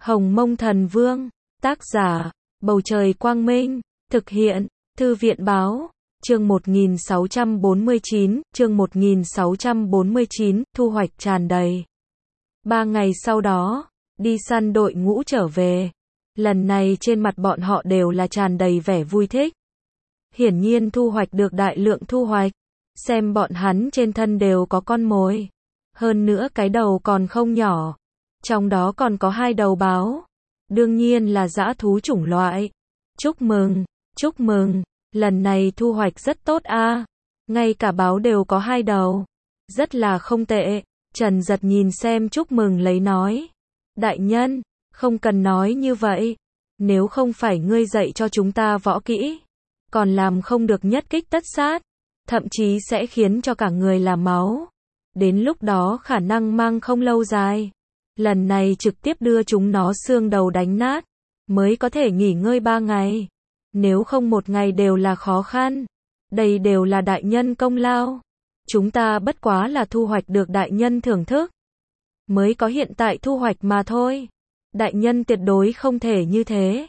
Hồng Mông Thần Vương, tác giả, Bầu Trời Quang Minh, thực hiện, Thư viện Báo, chương 1649, thu hoạch tràn đầy. 3 ngày sau đó, đi săn đội ngũ trở về. Lần này trên mặt bọn họ đều là tràn đầy vẻ vui thích. Hiển nhiên thu hoạch được đại lượng thu hoạch. Xem bọn hắn trên thân đều có con mồi. Hơn nữa cái đầu còn không nhỏ. Trong đó còn có 2 đầu báo. Đương nhiên là dã thú chủng loại. Chúc mừng, lần này thu hoạch rất tốt a. Ngay cả báo đều có 2 đầu. Rất là không tệ. Trần Giật nhìn xem chúc mừng lấy nói. Đại nhân, không cần nói như vậy. Nếu không phải ngươi dạy cho chúng ta võ kỹ, còn làm không được nhất kích tất sát, thậm chí sẽ khiến cho cả người là máu. Đến lúc đó khả năng mang không lâu dài. Lần này trực tiếp đưa chúng nó xương đầu đánh nát, mới có thể nghỉ ngơi 3 ngày. Nếu không 1 ngày đều là khó khăn. Đây đều là đại nhân công lao. Chúng ta bất quá là thu hoạch được đại nhân thưởng thức, mới có hiện tại thu hoạch mà thôi. Đại nhân tuyệt đối không thể như thế.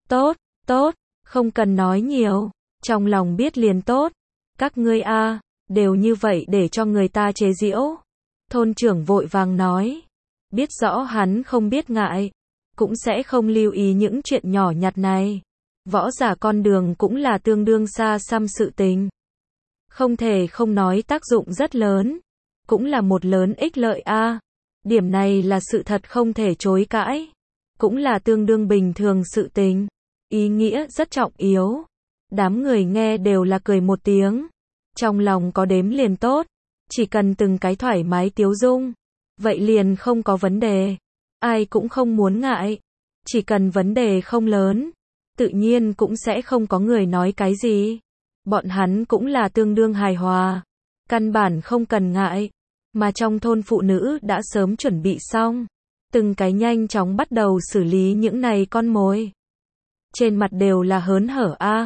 Tốt, không cần nói nhiều. Trong lòng biết liền tốt. Các ngươi a, đều như vậy để cho người ta chế giễu. Thôn trưởng vội vàng nói. Biết rõ hắn không biết ngại, cũng sẽ không lưu ý những chuyện nhỏ nhặt này. Võ giả con đường cũng là tương đương xa xăm sự tình. Không thể không nói tác dụng rất lớn. Cũng là một lớn ích lợi a. Điểm này là sự thật không thể chối cãi. Cũng là tương đương bình thường sự tình. Ý nghĩa rất trọng yếu. Đám người nghe đều là cười một tiếng. Trong lòng có đếm liền tốt. Chỉ cần từng cái thoải mái tiếu dung, vậy liền không có vấn đề. Ai cũng không muốn ngại. Chỉ cần vấn đề không lớn, tự nhiên cũng sẽ không có người nói cái gì. Bọn hắn cũng là tương đương hài hòa. Căn bản không cần ngại. Mà trong thôn phụ nữ đã sớm chuẩn bị xong. Từng cái nhanh chóng bắt đầu xử lý những này con mồi. Trên mặt đều là hớn hở a.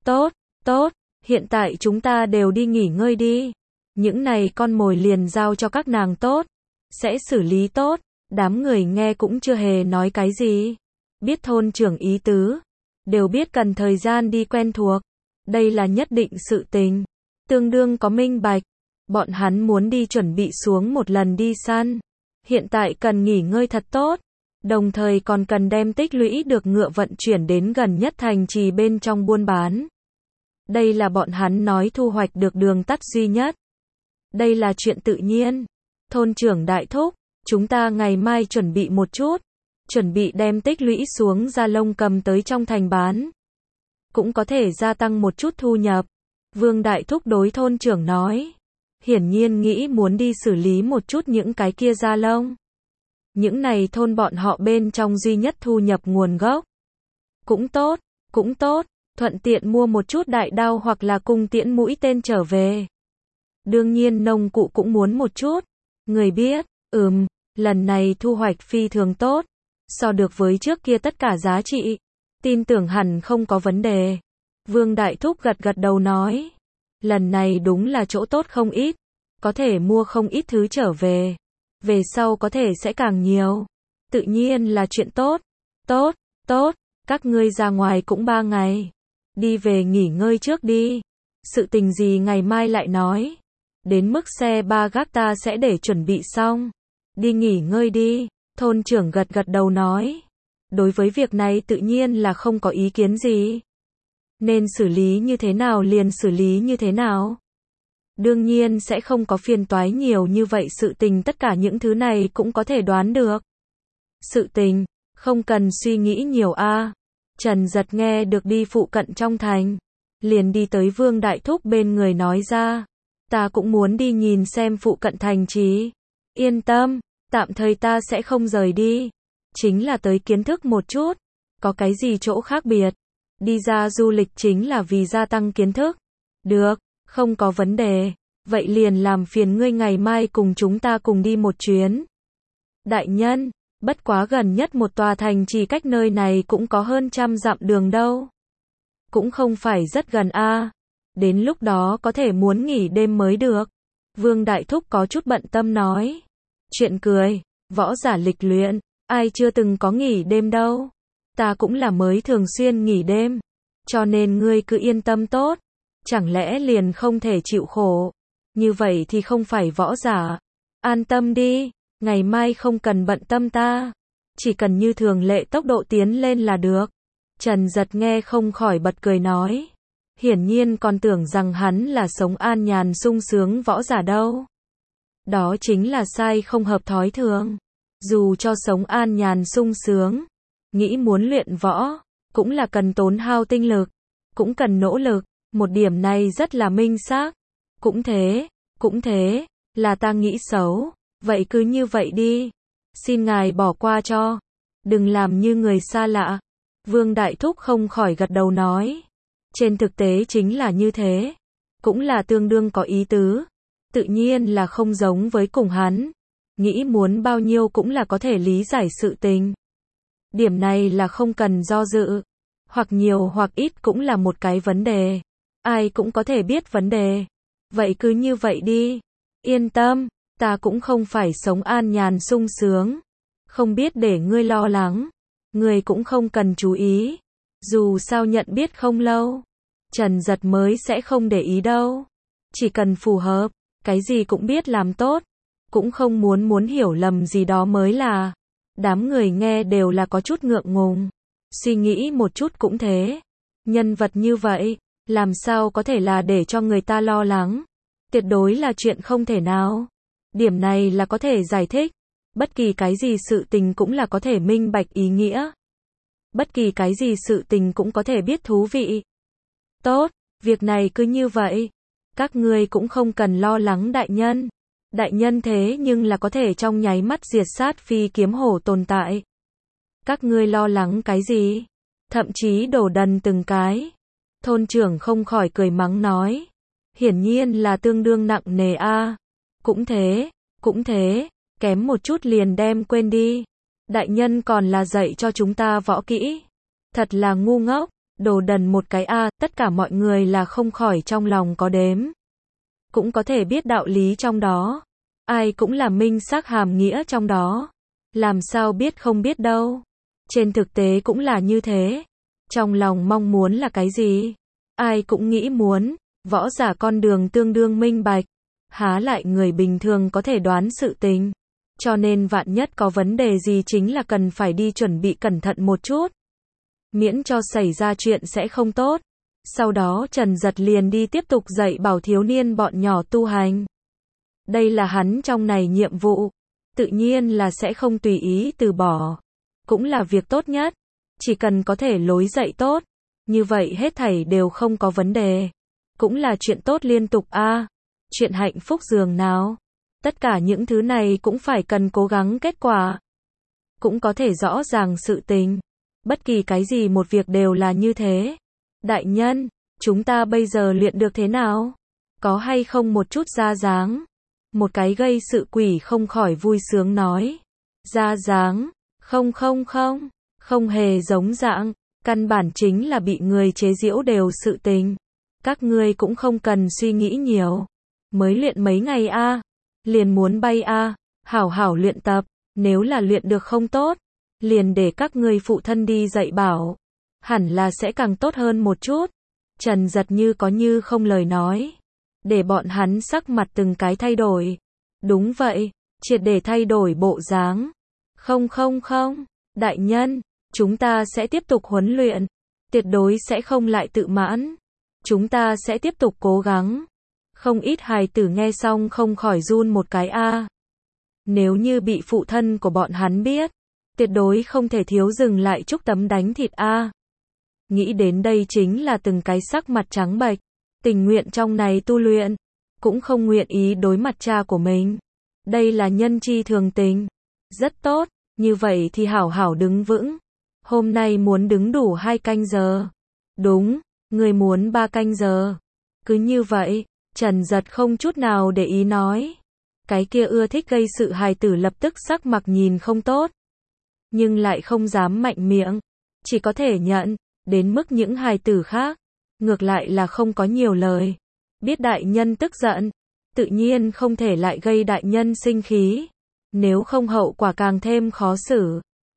Tốt, hiện tại chúng ta đều đi nghỉ ngơi đi. Những này con mồi liền giao cho các nàng tốt. Sẽ xử lý tốt. Đám người nghe cũng chưa hề nói cái gì. Biết thôn trưởng ý tứ. Đều biết cần thời gian đi quen thuộc. Đây là nhất định sự tình. Tương đương có minh bạch. Bọn hắn muốn đi chuẩn bị xuống một lần đi săn. Hiện tại cần nghỉ ngơi thật tốt. Đồng thời còn cần đem tích lũy được ngựa vận chuyển đến gần nhất thành trì bên trong buôn bán. Đây là bọn hắn nói thu hoạch được đường tắt duy nhất. Đây là chuyện tự nhiên. Thôn trưởng đại thúc, chúng ta ngày mai chuẩn bị một chút. Chuẩn bị đem tích lũy xuống da lông cầm tới trong thành bán. Cũng có thể gia tăng một chút thu nhập. Vương đại thúc đối thôn trưởng nói. Hiển nhiên nghĩ muốn đi xử lý một chút những cái kia da lông. Những này thôn bọn họ bên trong duy nhất thu nhập nguồn gốc. Cũng tốt, thuận tiện mua một chút đại đao hoặc là cung tiễn mũi tên trở về. Đương nhiên nông cụ cũng muốn một chút. Người biết, lần này thu hoạch phi thường tốt. So được với trước kia tất cả giá trị. Tin tưởng hẳn không có vấn đề. Vương đại thúc gật đầu nói. Lần này đúng là chỗ tốt không ít. Có thể mua không ít thứ trở về. Về sau có thể sẽ càng nhiều. Tự nhiên là chuyện tốt. Tốt, các ngươi ra ngoài cũng 3 ngày. Đi về nghỉ ngơi trước đi. Sự tình gì ngày mai lại nói. Đến mức xe ba gác ta sẽ để chuẩn bị xong. Đi nghỉ ngơi đi. Thôn trưởng gật đầu nói. Đối với việc này tự nhiên là không có ý kiến gì. Nên xử lý như thế nào liền xử lý như thế nào. Đương nhiên sẽ không có phiền toái nhiều như vậy, sự tình tất cả những thứ này cũng có thể đoán được. Sự tình, không cần suy nghĩ nhiều a. Trần Giật nghe được đi phụ cận trong thành. Liền đi tới Vương đại thúc bên người nói ra. Ta cũng muốn đi nhìn xem phụ cận thành trì. Yên tâm, tạm thời ta sẽ không rời đi. Chính là tới kiến thức một chút. Có cái gì chỗ khác biệt. Đi ra du lịch chính là vì gia tăng kiến thức. Được, không có vấn đề. Vậy liền làm phiền ngươi ngày mai cùng chúng ta cùng đi một chuyến. Đại nhân, bất quá gần nhất một tòa thành trì cách nơi này cũng có hơn 100 dặm đường đâu. Cũng không phải rất gần a. Đến lúc đó có thể muốn nghỉ đêm mới được. Vương đại thúc có chút bận tâm nói. Chuyện cười, võ giả lịch luyện, ai chưa từng có nghỉ đêm đâu. Ta cũng là mới thường xuyên nghỉ đêm. Cho nên ngươi cứ yên tâm tốt. Chẳng lẽ liền không thể chịu khổ? Như vậy thì không phải võ giả. An tâm đi, ngày mai không cần bận tâm ta. Chỉ cần như thường lệ tốc độ tiến lên là được. Trần Giật nghe không khỏi bật cười nói. Hiển nhiên còn tưởng rằng hắn là sống an nhàn sung sướng võ giả đâu. Đó chính là sai không hợp thói thường. Dù cho sống an nhàn sung sướng, nghĩ muốn luyện võ, cũng là cần tốn hao tinh lực, cũng cần nỗ lực, một điểm này rất là minh xác. Cũng thế, là ta nghĩ xấu, vậy cứ như vậy đi. Xin ngài bỏ qua cho, đừng làm như người xa lạ. Vương Đại Thúc không khỏi gật đầu nói. Trên thực tế chính là như thế, cũng là tương đương có ý tứ, tự nhiên là không giống với cùng hắn. Nghĩ muốn bao nhiêu cũng là có thể lý giải sự tình. Điểm này là không cần do dự, hoặc nhiều hoặc ít cũng là một cái vấn đề. Ai cũng có thể biết vấn đề. Vậy cứ như vậy đi. Yên tâm, ta cũng không phải sống an nhàn sung sướng. Không biết để ngươi lo lắng. Ngươi cũng không cần chú ý. Dù sao nhận biết không lâu, Trần Giật mới sẽ không để ý đâu. Chỉ cần phù hợp, cái gì cũng biết làm tốt. Cũng không muốn hiểu lầm gì đó mới là. Đám người nghe đều là có chút ngượng ngùng. Suy nghĩ một chút cũng thế. Nhân vật như vậy, làm sao có thể là để cho người ta lo lắng. Tuyệt đối là chuyện không thể nào. Điểm này là có thể giải thích. Bất kỳ cái gì sự tình cũng là có thể minh bạch ý nghĩa. Bất kỳ cái gì sự tình cũng có thể biết thú vị. Tốt, việc này cứ như vậy. Các ngươi cũng không cần lo lắng đại nhân. Đại nhân thế nhưng là có thể trong nháy mắt diệt sát phi kiếm hổ tồn tại. Các ngươi lo lắng cái gì? Thậm chí đổ đần từng cái. Thôn trưởng không khỏi cười mắng nói. Hiển nhiên là tương đương nặng nề a. Cũng thế, kém một chút liền đem quên đi. Đại nhân còn là dạy cho chúng ta võ kỹ. Thật là ngu ngốc, đồ đần một cái a, tất cả mọi người là không khỏi trong lòng có đếm. Cũng có thể biết đạo lý trong đó. Ai cũng là minh xác hàm nghĩa trong đó. Làm sao biết không biết đâu. Trên thực tế cũng là như thế. Trong lòng mong muốn là cái gì? Ai cũng nghĩ muốn. Võ giả con đường tương đương minh bạch. Há lại người bình thường có thể đoán sự tình. Cho nên vạn nhất có vấn đề gì chính là cần phải đi chuẩn bị cẩn thận một chút. Miễn cho xảy ra chuyện sẽ không tốt. Sau đó Trần Giật liền đi tiếp tục dạy bảo thiếu niên bọn nhỏ tu hành. Đây là hắn trong này nhiệm vụ. Tự nhiên là sẽ không tùy ý từ bỏ. Cũng là việc tốt nhất. Chỉ cần có thể lối dạy tốt. Như vậy hết thảy đều không có vấn đề. Cũng là chuyện tốt liên tục a. Chuyện hạnh phúc dường nào. Tất cả những thứ này cũng phải cần cố gắng kết quả. Cũng có thể rõ ràng sự tình. Bất kỳ cái gì một việc đều là như thế. Đại nhân, chúng ta bây giờ luyện được thế nào? Có hay không một chút ra dáng? Một cái gây sự quỷ không khỏi vui sướng nói. Ra dáng? Không hề giống dạng. Căn bản chính là bị người chế giễu đều sự tình. Các ngươi cũng không cần suy nghĩ nhiều. Mới luyện mấy ngày a, liền muốn bay a, hảo hảo luyện tập. Nếu là luyện được không tốt, liền để các ngươi phụ thân đi dạy bảo. Hẳn là sẽ càng tốt hơn một chút. Trần Giật như có như không lời nói. Để bọn hắn sắc mặt từng cái thay đổi. Đúng vậy, triệt để thay đổi bộ dáng. Không, đại nhân, chúng ta sẽ tiếp tục huấn luyện. Tuyệt đối sẽ không lại tự mãn. Chúng ta sẽ tiếp tục cố gắng. Không ít hài tử nghe xong không khỏi run một cái a. Nếu như bị phụ thân của bọn hắn biết, tuyệt đối không thể thiếu dừng lại chúc tấm đánh thịt a. Nghĩ đến đây chính là từng cái sắc mặt trắng bệch, tình nguyện trong này tu luyện, cũng không nguyện ý đối mặt cha của mình. Đây là nhân chi thường tình. Rất tốt, như vậy thì hảo hảo đứng vững. Hôm nay muốn đứng đủ 2 canh giờ. Đúng, người muốn 3 canh giờ. Cứ như vậy, Trần Giật không chút nào để ý nói. Cái kia ưa thích gây sự hài tử lập tức sắc mặt nhìn không tốt. Nhưng lại không dám mạnh miệng. Chỉ có thể nhận, đến mức những hài tử khác. Ngược lại là không có nhiều lời. Biết đại nhân tức giận. Tự nhiên không thể lại gây đại nhân sinh khí. Nếu không hậu quả càng thêm khó xử.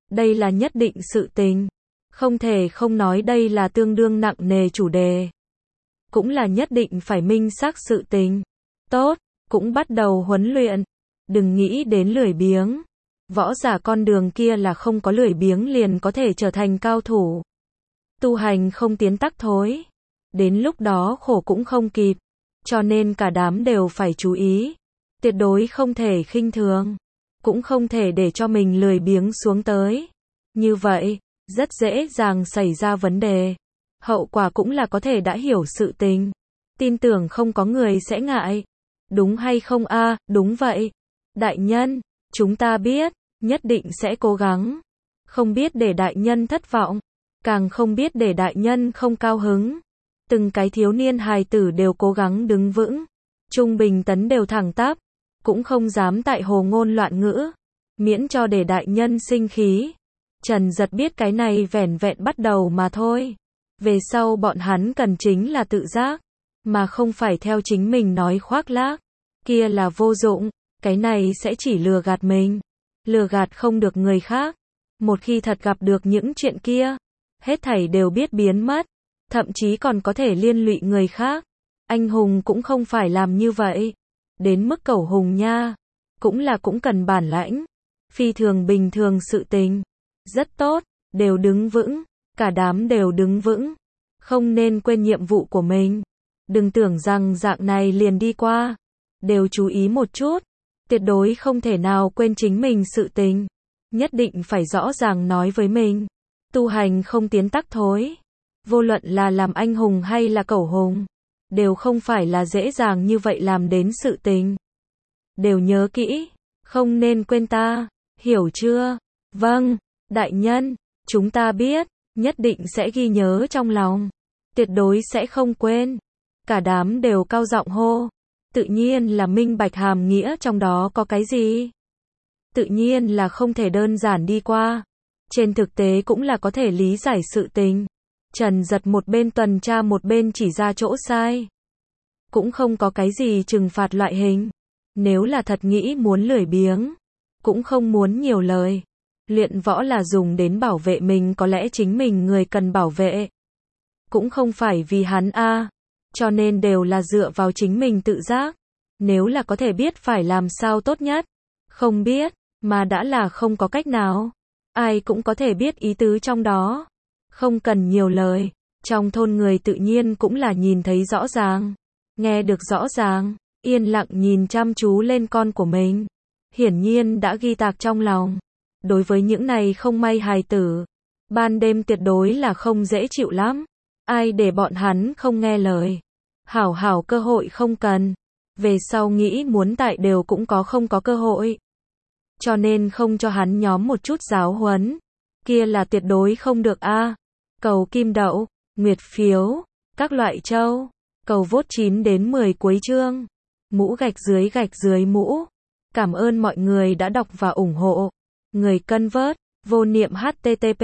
Đây là nhất định sự tình. Không thể không nói đây là tương đương nặng nề chủ đề. Cũng là nhất định phải minh xác sự tình. Tốt, cũng bắt đầu huấn luyện. Đừng nghĩ đến lười biếng. Võ giả con đường kia là không có lười biếng liền có thể trở thành cao thủ. Tu hành không tiến tắc thối. Đến lúc đó khổ cũng không kịp. Cho nên cả đám đều phải chú ý. Tuyệt đối không thể khinh thường. Cũng không thể để cho mình lười biếng xuống tới. Như vậy, rất dễ dàng xảy ra vấn đề. Hậu quả cũng là có thể đã hiểu sự tình. Tin tưởng không có người sẽ ngại. Đúng hay không a? Đúng vậy. Đại nhân, chúng ta biết, nhất định sẽ cố gắng. Không biết để đại nhân thất vọng. Càng không biết để đại nhân không cao hứng. Từng cái thiếu niên hài tử đều cố gắng đứng vững. Trung bình tấn đều thẳng tắp. Cũng không dám tại hồ ngôn loạn ngữ. Miễn cho để đại nhân sinh khí. Trần Giật biết cái này vẻn vẹn bắt đầu mà thôi. Về sau bọn hắn cần chính là tự giác. Mà không phải theo chính mình nói khoác lác. Kia là vô dụng. Cái này sẽ chỉ lừa gạt mình. Lừa gạt không được người khác. Một khi thật gặp được những chuyện kia. Hết thảy đều biết biến mất. Thậm chí còn có thể liên lụy người khác. Anh hùng cũng không phải làm như vậy. Đến mức cẩu hùng nha. Cũng cần bản lãnh. Phi thường bình thường sự tình. Rất tốt, đều đứng vững. Cả đám đều đứng vững. Không nên quên nhiệm vụ của mình. Đừng tưởng rằng dạng này liền đi qua. Đều chú ý một chút. Tuyệt đối không thể nào quên chính mình sự tình. Nhất định phải rõ ràng nói với mình. Tu hành không tiến tắc thối. Vô luận là làm anh hùng hay là cẩu hùng. Đều không phải là dễ dàng như vậy làm đến sự tình. Đều nhớ kỹ. Không nên quên ta. Hiểu chưa? Vâng, đại nhân. Chúng ta biết. Nhất định sẽ ghi nhớ trong lòng. Tuyệt đối sẽ không quên. Cả đám đều cao giọng hô. Tự nhiên là minh bạch hàm nghĩa trong đó có cái gì. Tự nhiên là không thể đơn giản đi qua. Trên thực tế cũng là có thể lý giải sự tình. Trần Giật một bên tuần tra một bên chỉ ra chỗ sai. Cũng không có cái gì trừng phạt loại hình. Nếu là thật nghĩ muốn lười biếng. Cũng không muốn nhiều lời. Luyện võ là dùng đến bảo vệ mình, có lẽ chính mình người cần bảo vệ. Cũng không phải vì hắn a. Cho nên đều là dựa vào chính mình tự giác. Nếu là có thể biết phải làm sao tốt nhất. Không biết, mà đã là không có cách nào. Ai cũng có thể biết ý tứ trong đó. Không cần nhiều lời. Trong thôn người tự nhiên cũng là nhìn thấy rõ ràng. Nghe được rõ ràng. Yên lặng nhìn chăm chú lên con của mình. Hiển nhiên đã ghi tạc trong lòng. Đối với những này không may hài tử. Ban đêm tuyệt đối là không dễ chịu lắm. Ai để bọn hắn không nghe lời. Hảo hảo cơ hội không cần. Về sau nghĩ muốn tại đều cũng không có cơ hội. Cho nên không cho hắn nhóm một chút giáo huấn. Kia là tuyệt đối không được a. Cầu kim đậu, nguyệt phiếu, các loại châu. Cầu vote 9 đến 10 cuối chương. Mũ gạch dưới mũ. Cảm ơn mọi người đã đọc và ủng hộ. Người cân vớt, vô niệm http.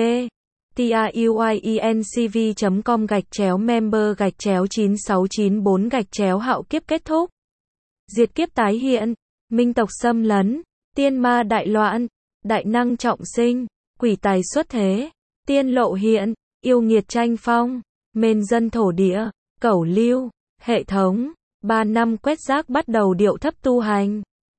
tiuyecv.com/member/9694 hạo kiếp kết thúc. Diệt kiếp tái hiện. Minh tộc xâm lấn. Tiên ma đại loạn. Đại năng trọng sinh. Quỷ tài xuất thế. Tiên lộ hiện. Yêu nghiệt tranh phong. Mên dân thổ địa. Cẩu lưu. Hệ thống. 3 năm quét rác bắt đầu điệu thấp tu hành.